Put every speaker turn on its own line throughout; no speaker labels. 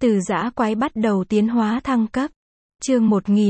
Từ dã quái bắt đầu tiến hóa thăng cấp. Chương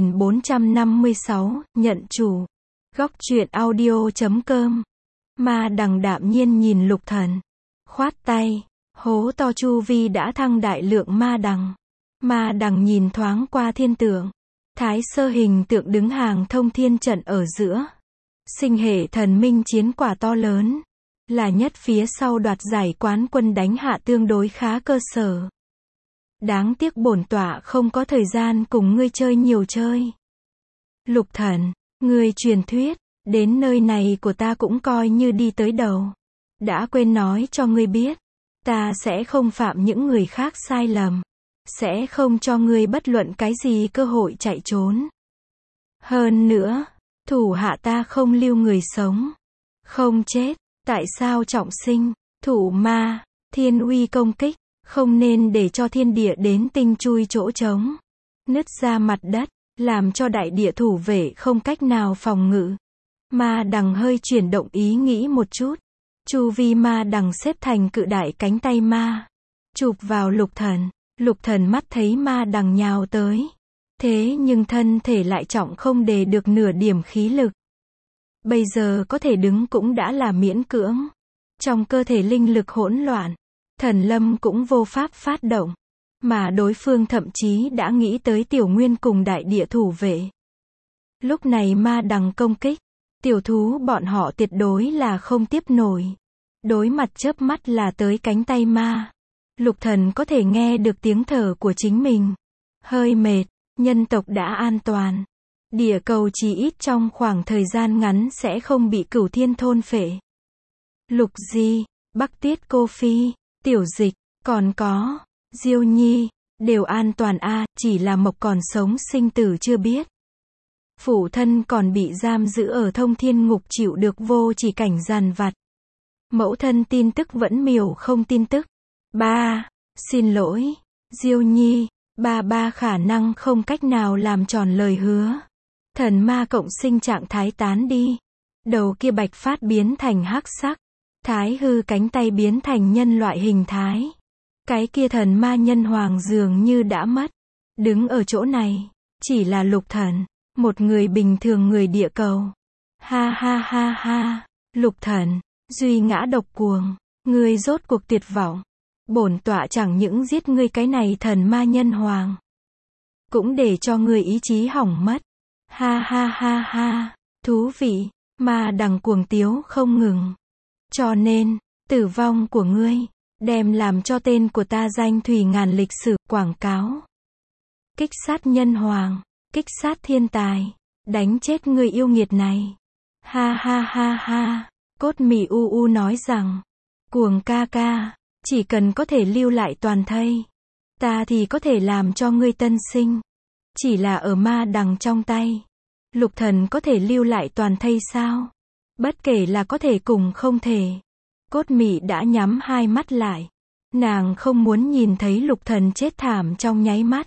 1456, nhận chủ. Góc truyện audio.com. Ma Đằng đạm nhiên nhìn Lục Thần. Khoát tay, hố to chu vi đã thăng đại lượng ma đằng. Ma đằng nhìn thoáng qua thiên tượng. Thái sơ hình tượng đứng hàng thông thiên trận ở giữa. Sinh hệ thần minh chiến quả to lớn. Là nhất phía sau đoạt giải quán quân đánh hạ tương đối khá cơ sở. Đáng tiếc bổn tọa không có thời gian cùng ngươi chơi nhiều chơi. Lục Thần, ngươi truyền thuyết, đến nơi này của ta cũng coi như đi tới đầu. Đã quên nói cho ngươi biết, ta sẽ không phạm những người khác sai lầm. Sẽ không cho ngươi bất luận cái gì cơ hội chạy trốn. Hơn nữa, thủ hạ ta không lưu người sống. Không chết, tại sao trọng sinh, thủ ma, thiên uy công kích. Không nên để cho thiên địa đến tinh chui chỗ trống. Nứt ra mặt đất, làm cho đại địa thủ vệ không cách nào phòng ngự. Ma đằng hơi chuyển động ý nghĩ một chút. Chu vi ma đằng xếp thành cự đại cánh tay ma. Chụp vào Lục Thần. Lục Thần mắt thấy ma đằng nhào tới. Thế nhưng thân thể lại trọng không đề được nửa điểm khí lực. Bây giờ có thể đứng cũng đã là miễn cưỡng. Trong cơ thể linh lực hỗn loạn. Thần lâm cũng vô pháp phát động. Mà đối phương thậm chí đã nghĩ tới tiểu nguyên cùng đại địa thủ vệ. Lúc này ma đằng công kích. Tiểu thú bọn họ tuyệt đối là không tiếp nổi. Đối mặt chớp mắt là tới cánh tay ma. Lục Thần có thể nghe được tiếng thở của chính mình. Hơi mệt, nhân tộc đã an toàn. Địa cầu chỉ ít trong khoảng thời gian ngắn sẽ không bị cửu thiên thôn phệ. Lục Di, Bắc Tiết Cô Phi, Tiểu Dịch, còn có Diêu Nhi, đều an toàn chỉ là Mộc còn sống sinh tử chưa biết. Phụ thân còn bị giam giữ ở Thông Thiên Ngục chịu được vô chỉ cảnh giàn vặt. Mẫu thân tin tức vẫn miểu không tin tức. Ba, xin lỗi, Diêu Nhi, ba khả năng không cách nào làm tròn lời hứa. Thần ma cộng sinh trạng thái tán đi. Đầu kia bạch phát biến thành hắc sắc. Thái hư cánh tay biến thành nhân loại hình thái. Cái kia thần ma nhân hoàng dường như đã mất. Đứng ở chỗ này, chỉ là Lục Thần, một người bình thường người địa cầu. Ha ha ha ha, Lục Thần, duy ngã độc cuồng, ngươi rốt cuộc tuyệt vọng. Bổn tọa chẳng những giết ngươi cái này thần ma nhân hoàng, cũng để cho ngươi ý chí hỏng mất. Ha ha ha ha, thú vị, ma đằng cuồng tiếu không ngừng. Cho nên, tử vong của ngươi, đem làm cho tên của ta danh thủy ngàn lịch sử, quảng cáo. Kích sát nhân hoàng, kích sát thiên tài, đánh chết người yêu nghiệt này. Ha ha ha ha, Cốt Mị u nói rằng, cuồng ca ca, chỉ cần có thể lưu lại toàn thây, ta thì có thể làm cho ngươi tân sinh. Chỉ là ở ma đằng trong tay, Lục Thần có thể lưu lại toàn thây sao? Bất kể là có thể cùng không thể. Cốt Mị đã nhắm hai mắt lại. Nàng không muốn nhìn thấy Lục Thần chết thảm trong nháy mắt.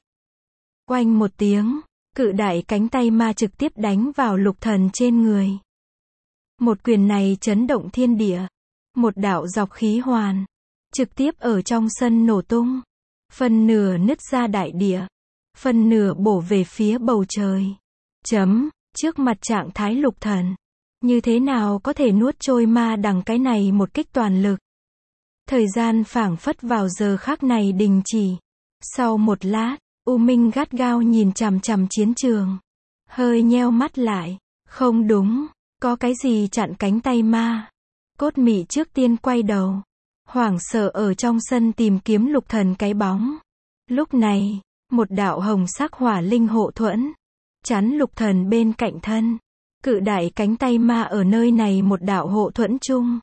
Oanh một tiếng, cự đại cánh tay ma trực tiếp đánh vào Lục Thần trên người. Một quyền này chấn động thiên địa. Một đạo dọc khí hoàn, trực tiếp ở trong sân nổ tung. Phần nửa nứt ra đại địa. Phần nửa bổ về phía bầu trời. Trước mặt trạng thái Lục Thần. Như thế nào có thể nuốt trôi ma đằng cái này một kích toàn lực. Thời gian phảng phất vào giờ khắc này đình chỉ. Sau một lát, U Minh gắt gao nhìn chằm chằm chiến trường. Hơi nheo mắt lại. Không đúng, có cái gì chặn cánh tay ma. Cốt Mị trước tiên quay đầu. Hoảng sợ ở trong sân tìm kiếm Lục Thần cái bóng. Lúc này, một đạo hồng sắc hỏa linh hộ thuẫn. Chắn Lục Thần bên cạnh thân. Cự đại cánh tay ma ở nơi này một đạo hộ thuẫn chung.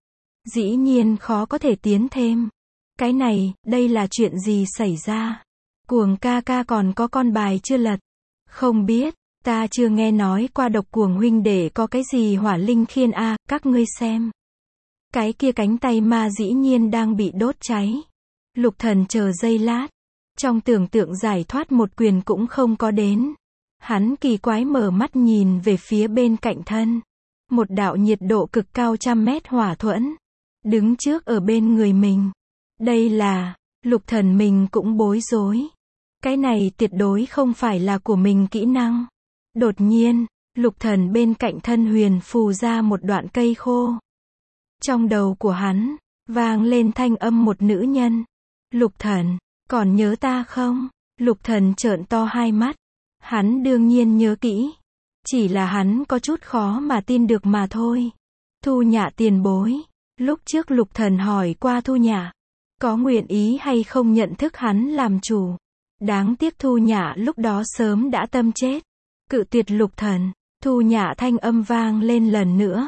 Dĩ nhiên khó có thể tiến thêm. Cái này, đây là chuyện gì xảy ra? Cuồng ca ca còn có con bài chưa lật? Không biết, ta chưa nghe nói qua độc cuồng huynh để có cái gì hỏa linh khiên các ngươi xem. Cái kia cánh tay ma dĩ nhiên đang bị đốt cháy. Lục Thần chờ giây lát. Trong tưởng tượng giải thoát một quyền cũng không có đến. Hắn kỳ quái mở mắt nhìn về phía bên cạnh thân. Một đạo nhiệt độ cực cao 100 mét hỏa thuẫn. Đứng trước ở bên người mình. Đây là Lục Thần mình cũng bối rối. Cái này tuyệt đối không phải là của mình kỹ năng. Đột nhiên, Lục Thần bên cạnh thân huyền phù ra một đoạn cây khô. Trong đầu của hắn, vang lên thanh âm một nữ nhân. Lục Thần, còn nhớ ta không? Lục Thần trợn to hai mắt. Hắn đương nhiên nhớ kỹ. Chỉ là hắn có chút khó mà tin được mà thôi. Thu Nhã tiền bối. Lúc trước Lục Thần hỏi qua Thu Nhã, có nguyện ý hay không nhận thức hắn làm chủ. Đáng tiếc Thu Nhã lúc đó sớm đã tâm chết. Cự tuyệt Lục Thần. Thu Nhã thanh âm vang lên lần nữa.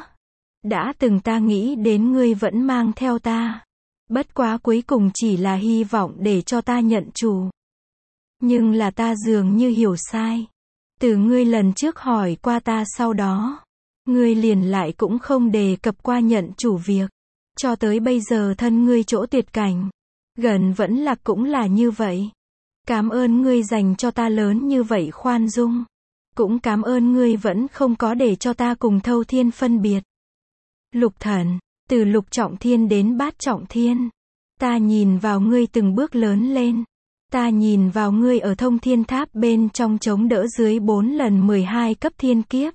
Đã từng ta nghĩ đến ngươi vẫn mang theo ta. Bất quá cuối cùng chỉ là hy vọng để cho ta nhận chủ. Nhưng là ta dường như hiểu sai. Từ ngươi lần trước hỏi qua ta sau đó, ngươi liền lại cũng không đề cập qua nhận chủ việc. Cho tới bây giờ thân ngươi chỗ tuyệt cảnh. Gần vẫn là cũng là như vậy. Cảm ơn ngươi dành cho ta lớn như vậy khoan dung. Cũng cảm ơn ngươi vẫn không có để cho ta cùng Thâu Thiên phân biệt. Lục Thần, từ lục trọng thiên đến bát trọng thiên. Ta nhìn vào ngươi từng bước lớn lên. Ta nhìn vào ngươi ở Thông Thiên Tháp bên trong chống đỡ dưới 4 lần 12 cấp thiên kiếp.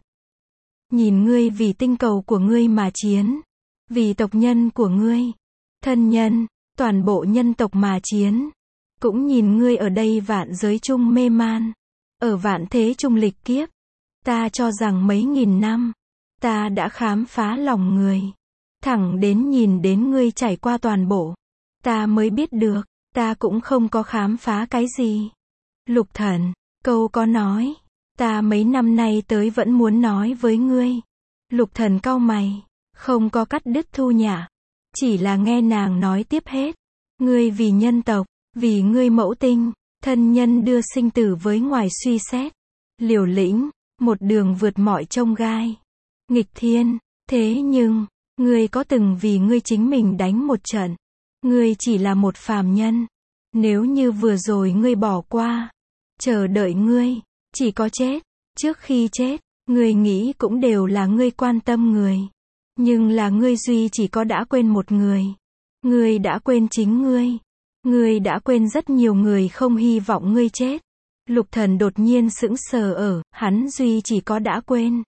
Nhìn ngươi vì tinh cầu của ngươi mà chiến. Vì tộc nhân của ngươi, thân nhân, toàn bộ nhân tộc mà chiến. Cũng nhìn ngươi ở đây vạn giới chung mê man. Ở vạn thế chung lịch kiếp. Ta cho rằng mấy nghìn năm, ta đã khám phá lòng người. Thẳng đến nhìn đến ngươi trải qua toàn bộ. Ta mới biết được, ta cũng không có khám phá cái gì. Lục Thần, câu có nói, ta mấy năm nay tới vẫn muốn nói với ngươi. Lục Thần cau mày, không có cắt đứt Thu Nhã. Chỉ là nghe nàng nói tiếp hết. Ngươi vì nhân tộc, vì ngươi mẫu tinh, thân nhân đưa sinh tử với ngoài suy xét. Liều lĩnh, một đường vượt mọi chông gai. Nghịch thiên, thế nhưng, ngươi có từng vì ngươi chính mình đánh một trận. Ngươi chỉ là một phàm nhân. Nếu như vừa rồi ngươi bỏ qua, chờ đợi ngươi, chỉ có chết. Trước khi chết, ngươi nghĩ cũng đều là ngươi quan tâm người. Nhưng là ngươi duy chỉ có đã quên một người. Ngươi đã quên chính ngươi. Ngươi đã quên rất nhiều người không hy vọng ngươi chết. Lục Thần đột nhiên sững sờ ở, hắn duy chỉ có đã quên.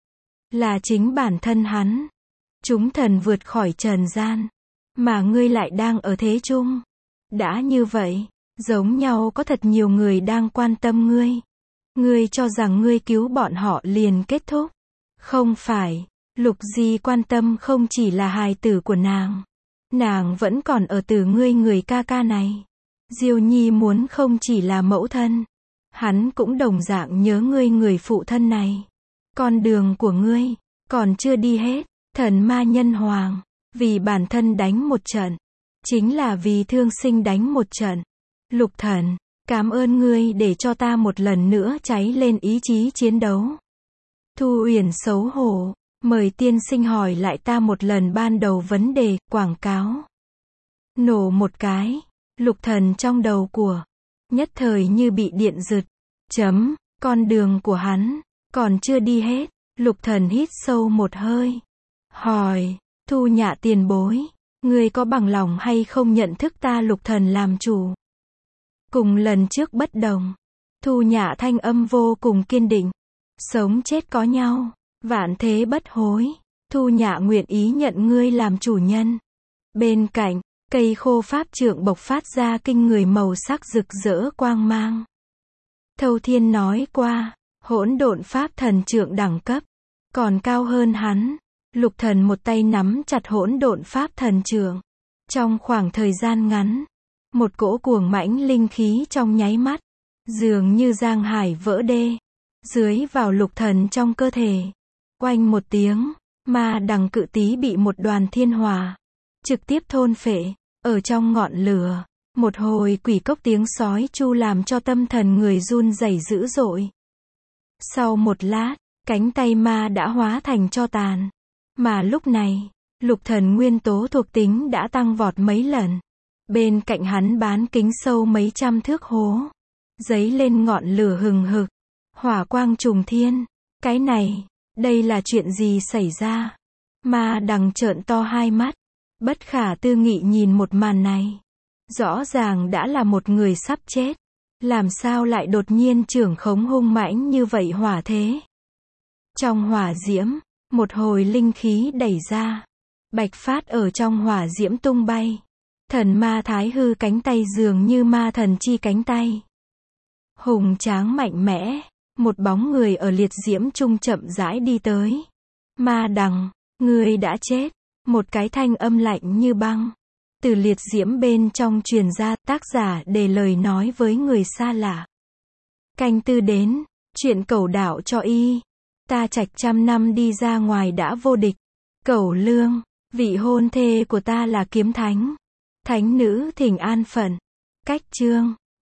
Là chính bản thân hắn. Chúng thần vượt khỏi trần gian. Mà ngươi lại đang ở thế chung. Đã như vậy, giống nhau có thật nhiều người đang quan tâm ngươi. Ngươi cho rằng ngươi cứu bọn họ liền kết thúc. Không phải, Lục Di quan tâm không chỉ là hài tử của nàng. Nàng vẫn còn ở từ ngươi người ca ca này. Diêu Nhi muốn không chỉ là mẫu thân. Hắn cũng đồng dạng nhớ ngươi người phụ thân này. Con đường của ngươi, còn chưa đi hết. Thần ma nhân hoàng, vì bản thân đánh một trận. Chính là vì thương sinh đánh một trận. Lục Thần, cảm ơn ngươi để cho ta một lần nữa cháy lên ý chí chiến đấu. Thu Uyển xấu hổ, mời tiên sinh hỏi lại ta một lần ban đầu vấn đề, quảng cáo. Nổ một cái, Lục Thần trong đầu của, nhất thời như bị điện giật. Con đường của hắn, còn chưa đi hết. Lục Thần hít sâu một hơi. Hỏi, Thu Nhã tiền bối, ngươi có bằng lòng hay không nhận thức ta Lục Thần làm chủ? Cùng lần trước bất đồng. Thu Nhã thanh âm vô cùng kiên định. Sống chết có nhau, vạn thế bất hối. Thu Nhã nguyện ý nhận ngươi làm chủ nhân. Bên cạnh, cây khô pháp trượng bộc phát ra kinh người màu sắc rực rỡ quang mang. Thâu Thiên nói qua, hỗn độn pháp thần trượng đẳng cấp, còn cao hơn hắn. Lục Thần một tay nắm chặt hỗn độn pháp thần trượng. Trong khoảng thời gian ngắn, một cỗ cuồng mãnh linh khí trong nháy mắt, dường như giang hải vỡ đê, dưới vào Lục Thần trong cơ thể. Oanh một tiếng, ma đằng cự tí bị một đoàn thiên hỏa trực tiếp thôn phệ. Ở trong ngọn lửa, một hồi quỷ cốc tiếng sói chu làm cho tâm thần người run rẩy dữ dội. Sau một lát, cánh tay ma đã hóa thành tro tàn. Mà lúc này, Lục Thần nguyên tố thuộc tính đã tăng vọt mấy lần. Bên cạnh hắn bán kính sâu mấy trăm thước hố, giấy lên ngọn lửa hừng hực, hỏa quang trùng thiên. Cái này, đây là chuyện gì xảy ra? Ma đằng trợn to hai mắt, bất khả tư nghị nhìn một màn này. Rõ ràng đã là một người sắp chết. Làm sao lại đột nhiên trưởng khống hung mãnh như vậy hỏa thế? Trong hỏa diễm, một hồi linh khí đẩy ra. Bạch phát ở trong hỏa diễm tung bay. Thần ma thái hư cánh tay dường như ma thần chi cánh tay. Hùng tráng mạnh mẽ, một bóng người ở liệt diễm trung chậm rãi đi tới. Ma Đằng, ngươi đã chết. Một cái thanh âm lạnh như băng. Từ liệt diễm bên trong truyền ra, tác giả để lời nói với người xa lạ. Canh tư đến, chuyện cẩu đạo cho y. Ta Trạch trăm năm đi ra ngoài đã vô địch. Cẩu Lương, vị hôn thê của ta là kiếm thánh. Thánh nữ thỉnh an phận. Cách chương